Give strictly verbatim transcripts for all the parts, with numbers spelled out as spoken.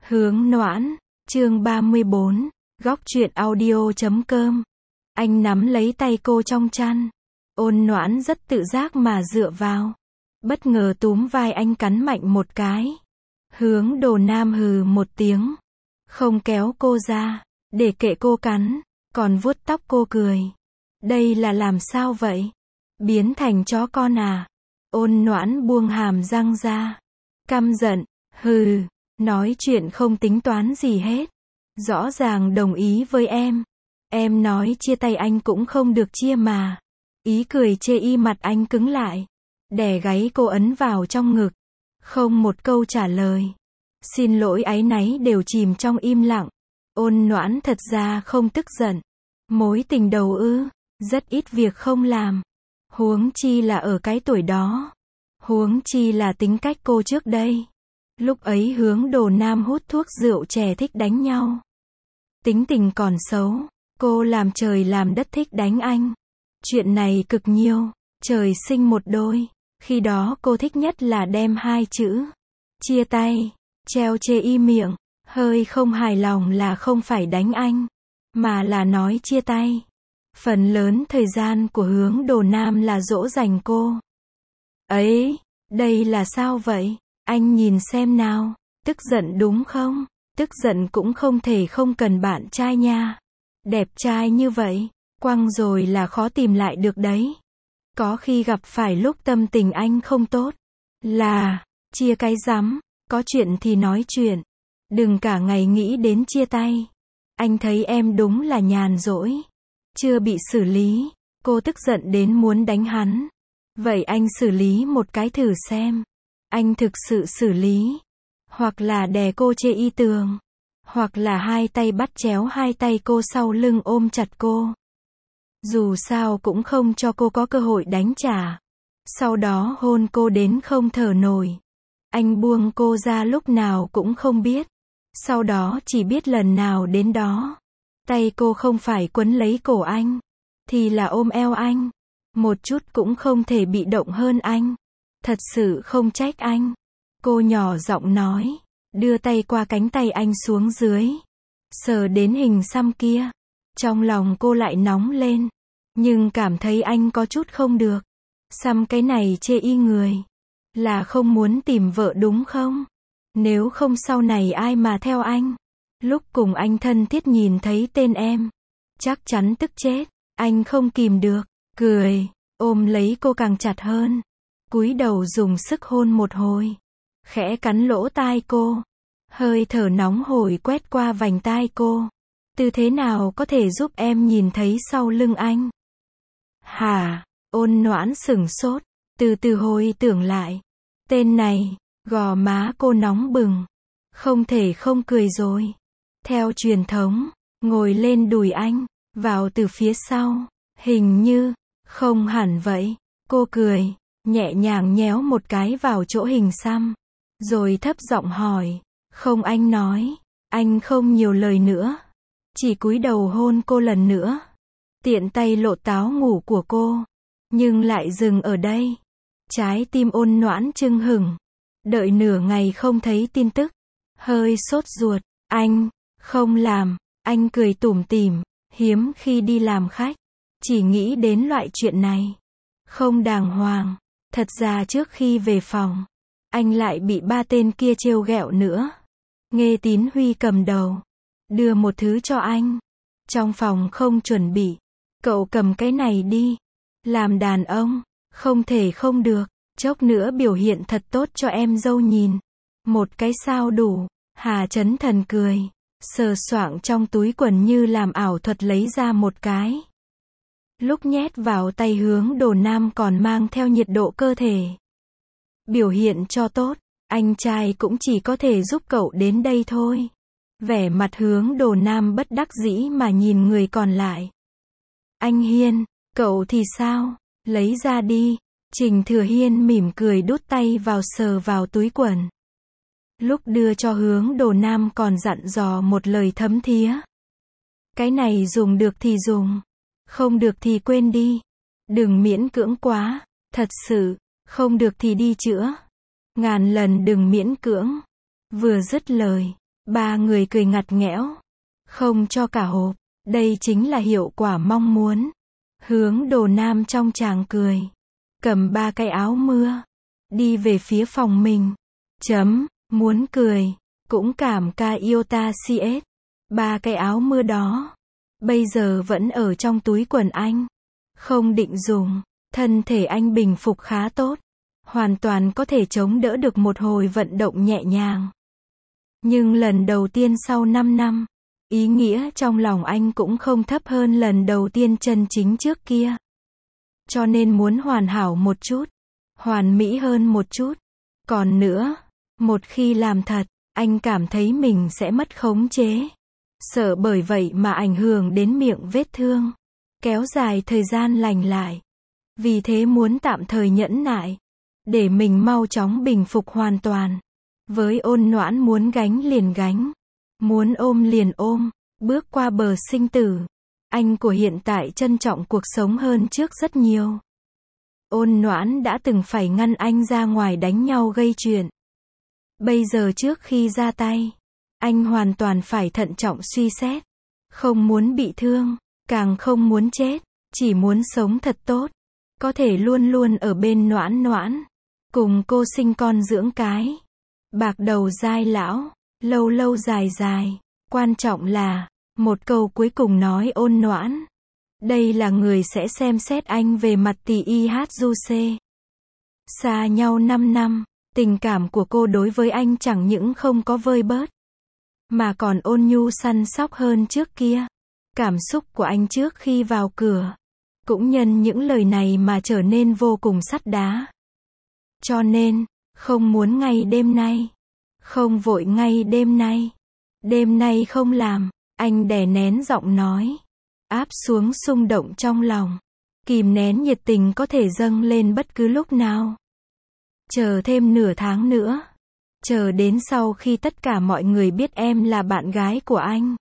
Hướng Noãn, chương ba mươi bốn, góc truyện audio chấm com. Anh nắm lấy tay cô trong chăn. Ôn Noãn rất tự giác mà dựa vào. Bất ngờ túm vai anh cắn mạnh một cái. Hướng Đồ Nam hừ một tiếng. Không kéo cô ra, để kệ cô cắn, còn vuốt tóc cô cười. Đây là làm sao vậy? Biến thành chó con à? Ôn Noãn buông hàm răng ra. Căm giận, hừ, nói chuyện không tính toán gì hết. Rõ ràng đồng ý với em. Em nói chia tay anh cũng không được chia mà. Ý cười chê y mặt anh cứng lại. Đè gáy cô ấn vào trong ngực. Không một câu trả lời. Xin lỗi áy náy đều chìm trong im lặng. Ôn Noãn thật ra không tức giận. Mối tình đầu ư, rất ít việc không làm. Huống chi là ở cái tuổi đó. Huống chi là tính cách cô trước đây. Lúc ấy Hướng Đồ Nam hút thuốc rượu chè thích đánh nhau. Tính tình còn xấu. Cô làm trời làm đất thích đánh anh. Chuyện này cực nhiều. Trời sinh một đôi. Khi đó cô thích nhất là đem hai chữ chia tay treo chê y miệng. Hơi không hài lòng là không phải đánh anh, mà là nói chia tay. Phần lớn thời gian của Hướng Đồ Nam là dỗ dành cô. Ấy, đây là sao vậy? Anh nhìn xem nào. Tức giận đúng không? Tức giận cũng không thể không cần bạn trai nha. Đẹp trai như vậy, quăng rồi là khó tìm lại được đấy. Có khi gặp phải lúc tâm tình anh không tốt. Là, chia cái rắm, có chuyện thì nói chuyện. Đừng cả ngày nghĩ đến chia tay. Anh thấy em đúng là nhàn rỗi. Chưa bị xử lý. Cô tức giận đến muốn đánh hắn. Vậy anh xử lý một cái thử xem. Anh thực sự xử lý. Hoặc là đè cô chê y tường. Hoặc là hai tay bắt chéo hai tay cô sau lưng ôm chặt cô. Dù sao cũng không cho cô có cơ hội đánh trả. Sau đó hôn cô đến không thở nổi. Anh buông cô ra lúc nào cũng không biết. Sau đó chỉ biết lần nào đến đó. Tay cô không phải quấn lấy cổ anh, thì là ôm eo anh. Một chút cũng không thể bị động hơn anh. Thật sự không trách anh. Cô nhỏ giọng nói. Đưa tay qua cánh tay anh xuống dưới. Sờ đến hình xăm kia. Trong lòng cô lại nóng lên. Nhưng cảm thấy anh có chút không được. Xăm cái này chê y người. Là không muốn tìm vợ đúng không? Nếu không sau này ai mà theo anh? Lúc cùng anh thân thiết nhìn thấy tên em. Chắc chắn tức chết. Anh không kìm được. Cười. Ôm lấy cô càng chặt hơn. Cúi đầu dùng sức hôn một hồi. Khẽ cắn lỗ tai cô. Hơi thở nóng hổi quét qua vành tai cô. Tư thế nào có thể giúp em nhìn thấy sau lưng anh? Hả? Ôn Noãn sửng sốt. Từ từ hồi tưởng lại. Tên này. Gò má cô nóng bừng. Không thể không cười rồi. Theo truyền thống, ngồi lên đùi anh, vào từ phía sau. Hình như, không hẳn vậy. Cô cười, nhẹ nhàng nhéo một cái vào chỗ hình xăm. Rồi thấp giọng hỏi. Không, anh nói. Anh không nhiều lời nữa. Chỉ cúi đầu hôn cô lần nữa. Tiện tay lột táo ngủ của cô. Nhưng lại dừng ở đây. Trái tim Ôn Noãn chưng hửng. Đợi nửa ngày không thấy tin tức. Hơi sốt ruột. Anh, không làm. Anh cười tủm tỉm. Hiếm khi đi làm khách. Chỉ nghĩ đến loại chuyện này. Không đàng hoàng. Thật ra trước khi về phòng. Anh lại bị ba tên kia trêu ghẹo nữa. Nghê Tín Huy cầm đầu. Đưa một thứ cho anh. Trong phòng không chuẩn bị. Cậu cầm cái này đi. Làm đàn ông. Không thể không được. Chốc nữa biểu hiện thật tốt cho em dâu nhìn. Một cái sao đủ. Hà Chấn Thần cười. Sờ soạng trong túi quần như làm ảo thuật lấy ra một cái. Lúc nhét vào tay Hướng Đồ Nam còn mang theo nhiệt độ cơ thể. Biểu hiện cho tốt. Anh trai cũng chỉ có thể giúp cậu đến đây thôi. Vẻ mặt Hướng Đồ Nam bất đắc dĩ mà nhìn người còn lại. Anh Hiên, cậu thì sao? Lấy ra đi. Trình Thừa Hiên mỉm cười đút tay vào sờ vào túi quần. Lúc đưa cho Hướng Đồ Nam còn dặn dò một lời thấm thía. Cái này dùng được thì dùng. Không được thì quên đi. Đừng miễn cưỡng quá. Thật sự, không được thì đi chữa. Ngàn lần đừng miễn cưỡng. Vừa dứt lời, Ba người cười ngặt nghẽo. Không cho cả hộp. Đây chính là hiệu quả mong muốn. Hướng Đồ Nam trong tràng cười. Cầm ba cái áo mưa. Đi về phía phòng mình. Chấm, muốn cười. Cũng cảm ca yêu ta si ết. Ba cái áo mưa đó. Bây giờ vẫn ở trong túi quần anh. Không định dùng. Thân thể anh bình phục khá tốt. Hoàn toàn có thể chống đỡ được một hồi vận động nhẹ nhàng. Nhưng lần đầu tiên sau năm năm. Ý nghĩa trong lòng anh cũng không thấp hơn lần đầu tiên chân chính trước kia. Cho nên muốn hoàn hảo một chút. Hoàn mỹ hơn một chút. Còn nữa, một khi làm thật, anh cảm thấy mình sẽ mất khống chế. Sợ bởi vậy mà ảnh hưởng đến miệng vết thương. Kéo dài thời gian lành lại. Vì thế muốn tạm thời nhẫn nại. Để mình mau chóng bình phục hoàn toàn. Với Ôn Noãn muốn gánh liền gánh. Muốn ôm liền ôm. Bước qua bờ sinh tử. Anh của hiện tại trân trọng cuộc sống hơn trước rất nhiều. Ôn Noãn đã từng phải ngăn anh ra ngoài đánh nhau gây chuyện. Bây giờ trước khi ra tay, anh hoàn toàn phải thận trọng suy xét. Không muốn bị thương, càng không muốn chết, chỉ muốn sống thật tốt. Có thể luôn luôn ở bên Noãn Noãn. Cùng cô sinh con dưỡng cái. Bạc đầu dai lão, lâu lâu dài dài. Quan trọng là, một câu cuối cùng nói Ôn Noãn. Đây là người sẽ xem xét anh về mặt tỷ y hát du xê. Xa nhau năm năm, tình cảm của cô đối với anh chẳng những không có vơi bớt, mà còn ôn nhu săn sóc hơn trước kia. Cảm xúc của anh trước khi vào cửa, cũng nhân những lời này mà trở nên vô cùng sắt đá. Cho nên, không muốn ngay đêm nay. Không vội ngay đêm nay. Đêm nay không làm, anh đè nén giọng nói. Áp xuống xung động trong lòng. Kìm nén nhiệt tình có thể dâng lên bất cứ lúc nào. Chờ thêm nửa tháng nữa. Chờ đến sau khi tất cả mọi người biết em là bạn gái của anh.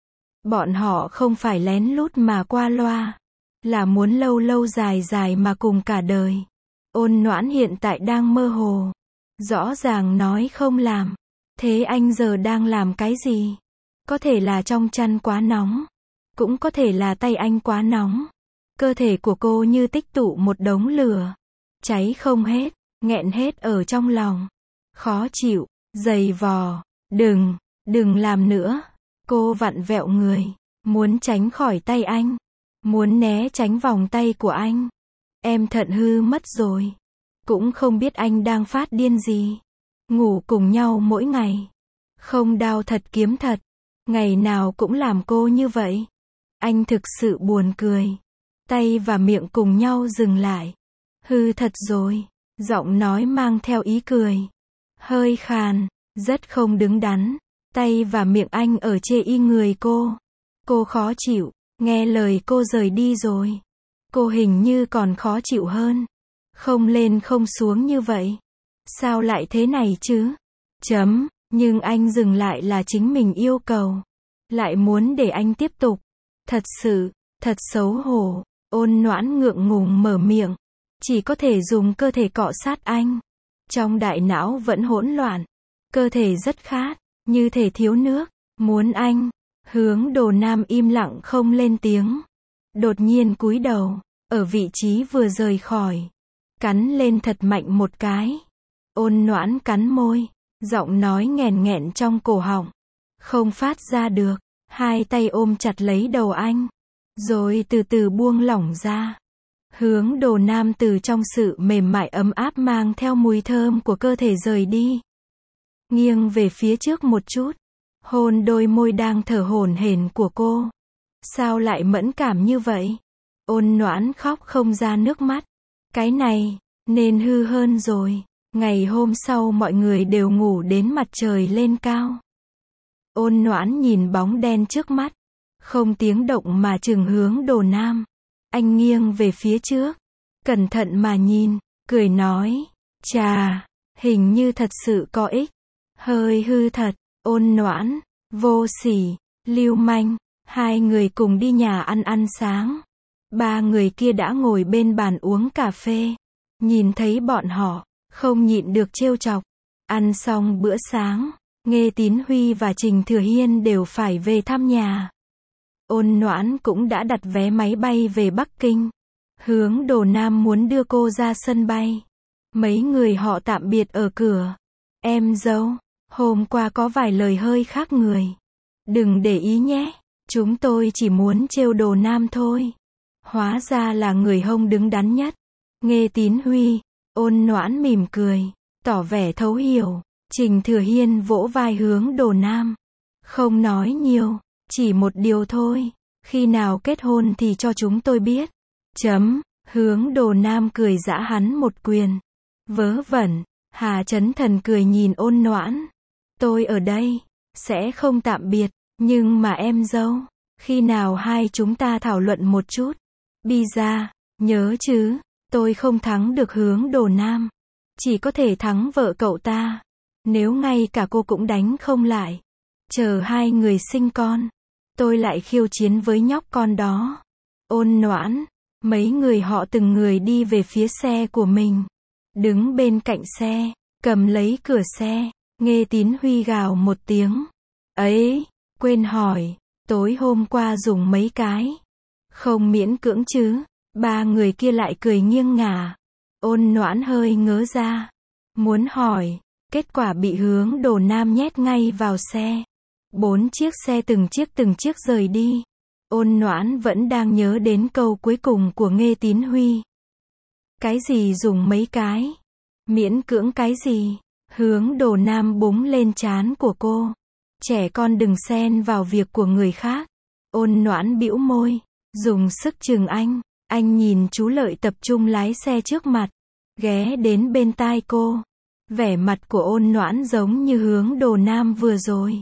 Bọn họ không phải lén lút mà qua loa. Là muốn lâu lâu dài dài mà cùng cả đời. Ôn Noãn hiện tại đang mơ hồ. Rõ ràng nói không làm. Thế anh giờ đang làm cái gì? Có thể là trong chăn quá nóng. Cũng có thể là tay anh quá nóng. Cơ thể của cô như tích tụ một đống lửa. Cháy không hết, nghẹn hết ở trong lòng. Khó chịu, dày vò. Đừng, đừng làm nữa. Cô vặn vẹo người. Muốn tránh khỏi tay anh. Muốn né tránh vòng tay của anh. Em thận hư mất rồi. Cũng không biết anh đang phát điên gì. Ngủ cùng nhau mỗi ngày. Không đao thật kiếm thật. Ngày nào cũng làm cô như vậy. Anh thực sự buồn cười. Tay và miệng cùng nhau dừng lại. Hư thật rồi. Giọng nói mang theo ý cười. Hơi khàn. Rất không đứng đắn. Tay và miệng anh ở chê y người cô. Cô khó chịu. Nghe lời cô rời đi rồi. Cô hình như còn khó chịu hơn. Không lên không xuống như vậy. Sao lại thế này chứ? Chấm. Nhưng anh dừng lại là chính mình yêu cầu. Lại muốn để anh tiếp tục. Thật sự, thật xấu hổ. Ôn Noãn ngượng ngùng mở miệng. Chỉ có thể dùng cơ thể cọ sát anh. Trong đại não vẫn hỗn loạn. Cơ thể rất khát, như thể thiếu nước. Muốn anh. Hướng Đồ Nam im lặng không lên tiếng. Đột nhiên cúi đầu. Ở vị trí vừa rời khỏi. Cắn lên thật mạnh một cái. Ôn Noãn cắn môi. Giọng nói nghẹn nghẹn trong cổ họng. Không phát ra được. Hai tay ôm chặt lấy đầu anh. Rồi từ từ buông lỏng ra. Hướng Đồ Nam từ trong sự mềm mại ấm áp mang theo mùi thơm của cơ thể rời đi. Nghiêng về phía trước một chút. Hôn đôi môi đang thở hổn hển của cô. Sao lại mẫn cảm như vậy? Ôn Noãn khóc không ra nước mắt. Cái này, nên hư hơn rồi. Ngày hôm sau mọi người đều ngủ đến mặt trời lên cao. Ôn Noãn nhìn bóng đen trước mắt. Không tiếng động mà chừng Hướng Đồ Nam. Anh nghiêng về phía trước. Cẩn thận mà nhìn. Cười nói. Chà, hình như thật sự có ích. Hơi hư thật. Ôn Noãn. Vô sỉ. Lưu manh. Hai người cùng đi nhà ăn ăn sáng. Ba người kia đã ngồi bên bàn uống cà phê. Nhìn thấy bọn họ. Không nhịn được trêu chọc. Ăn xong bữa sáng. Nghê Tín Huy và Trình Thừa Hiên đều phải về thăm nhà. Ôn Noãn cũng đã đặt vé máy bay về Bắc Kinh. Hướng Đồ Nam muốn đưa cô ra sân bay. Mấy người họ tạm biệt ở cửa. Em dâu, hôm qua có vài lời hơi khác người. Đừng để ý nhé, chúng tôi chỉ muốn trêu Đồ Nam thôi. Hóa ra là người hông đứng đắn nhất. Nghê Tín Huy, Ôn Noãn mỉm cười, tỏ vẻ thấu hiểu. Trình Thừa Hiên vỗ vai Hướng Đồ Nam. Không nói nhiều, chỉ một điều thôi. Khi nào kết hôn thì cho chúng tôi biết. Chấm, Hướng Đồ Nam cười giã hắn một quyền. Vớ vẩn, Hà Chấn Thần cười nhìn Ôn Noãn. Tôi ở đây, sẽ không tạm biệt, nhưng mà em dâu, khi nào hai chúng ta thảo luận một chút. Bi ra, nhớ chứ, tôi không thắng được Hướng Đồ Nam. Chỉ có thể thắng vợ cậu ta. Nếu ngay cả cô cũng đánh không lại. Chờ hai người sinh con, tôi lại khiêu chiến với nhóc con đó. Ôn Noãn, mấy người họ từng người đi về phía xe của mình. Đứng bên cạnh xe, cầm lấy cửa xe, Nghê Tín Huy gào một tiếng. Ấy, quên hỏi, tối hôm qua dùng mấy cái. Không miễn cưỡng chứ, ba người kia lại cười nghiêng ngả. Ôn Noãn hơi ngớ ra. Muốn hỏi, kết quả bị Hướng Đồ Nam nhét ngay vào xe. Bốn chiếc xe từng chiếc từng chiếc rời đi. Ôn Noãn vẫn đang nhớ đến câu cuối cùng của Nghê Tín Huy. Cái gì dùng mấy cái? Miễn cưỡng cái gì? Hướng Đồ Nam búng lên trán của cô. Trẻ con đừng xen vào việc của người khác. Ôn Noãn bĩu môi, dùng sức chừng anh. Anh nhìn chú Lợi tập trung lái xe trước mặt, ghé đến bên tai cô. Vẻ mặt của Ôn Noãn giống như Hướng Đồ Nam vừa rồi.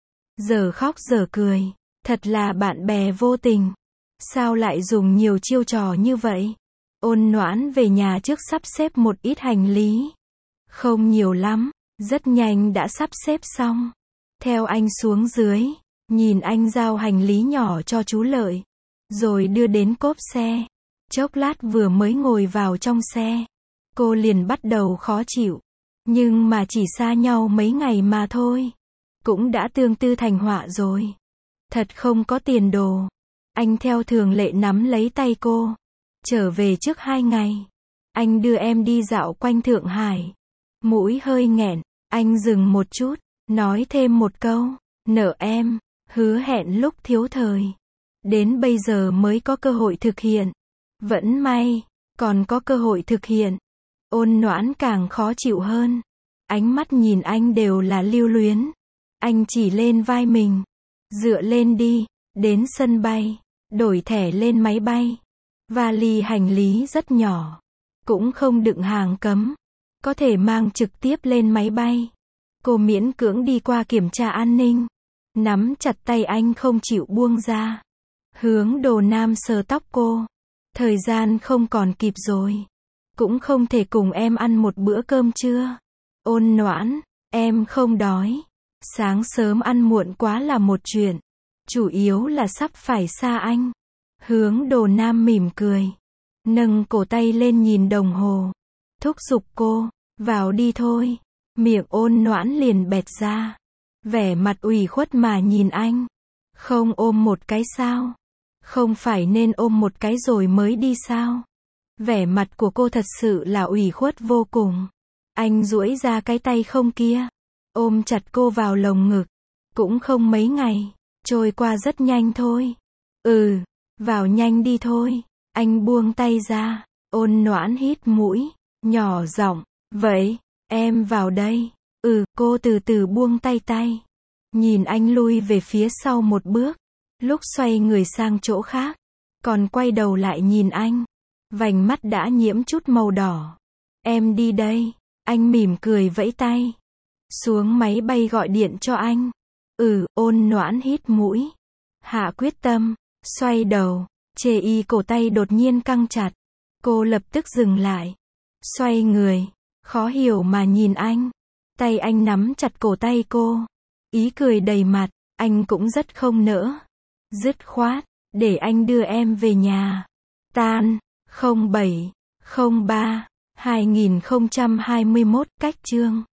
Giờ khóc giờ cười, thật là bạn bè vô tình. Sao lại dùng nhiều chiêu trò như vậy? Ôn Noãn về nhà trước sắp xếp một ít hành lý. Không nhiều lắm, rất nhanh đã sắp xếp xong. Theo anh xuống dưới, nhìn anh giao hành lý nhỏ cho chú Lợi, rồi đưa đến cốp xe. Chốc lát vừa mới ngồi vào trong xe, cô liền bắt đầu khó chịu. Nhưng mà chỉ xa nhau mấy ngày mà thôi, cũng đã tương tư thành họa rồi. Thật không có tiền đồ. Anh theo thường lệ nắm lấy tay cô. Trở về trước hai ngày, anh đưa em đi dạo quanh Thượng Hải. Mũi hơi nghẹn, anh dừng một chút, nói thêm một câu. Nợ em, hứa hẹn lúc thiếu thời. Đến bây giờ mới có cơ hội thực hiện. Vẫn may, còn có cơ hội thực hiện. Ôn Noãn càng khó chịu hơn. Ánh mắt nhìn anh đều là lưu luyến. Anh chỉ lên vai mình. Dựa lên đi, đến sân bay, đổi thẻ lên máy bay. Vali hành lý rất nhỏ, cũng không đựng hàng cấm, có thể mang trực tiếp lên máy bay. Cô miễn cưỡng đi qua kiểm tra an ninh, nắm chặt tay anh không chịu buông ra. Hướng Đồ Nam sờ tóc cô. Thời gian không còn kịp rồi. Cũng không thể cùng em ăn một bữa cơm trưa. Ôn Noãn, em không đói. Sáng sớm ăn muộn quá là một chuyện. Chủ yếu là sắp phải xa anh. Hướng Đồ Nam mỉm cười, nâng cổ tay lên nhìn đồng hồ, thúc giục cô, vào đi thôi. Miệng Ôn Noãn liền bẹt ra, vẻ mặt ủy khuất mà nhìn anh. Không ôm một cái sao? Không phải nên ôm một cái rồi mới đi sao? Vẻ mặt của cô thật sự là ủy khuất vô cùng. Anh duỗi ra cái tay không kia, ôm chặt cô vào lồng ngực. Cũng không mấy ngày, trôi qua rất nhanh thôi. Ừ, vào nhanh đi thôi. Anh buông tay ra. Ôn Noãn hít mũi, nhỏ giọng, vậy, em vào đây. Ừ, cô từ từ buông tay tay. Nhìn anh lui về phía sau một bước. Lúc xoay người sang chỗ khác, còn quay đầu lại nhìn anh. Vành mắt đã nhiễm chút màu đỏ. Em đi đây. Anh mỉm cười vẫy tay. Xuống máy bay gọi điện cho anh. Ừ, Ôn Noãn hít mũi. Hạ quyết tâm, xoay đầu. Chê y cổ tay đột nhiên căng chặt. Cô lập tức dừng lại. Xoay người, khó hiểu mà nhìn anh. Tay anh nắm chặt cổ tay cô. Ý cười đầy mặt, anh cũng rất không nỡ. Dứt khoát, để anh đưa em về nhà. Tan, không bảy, không ba, hai nghìn không trăm hai mươi mốt, cách chương.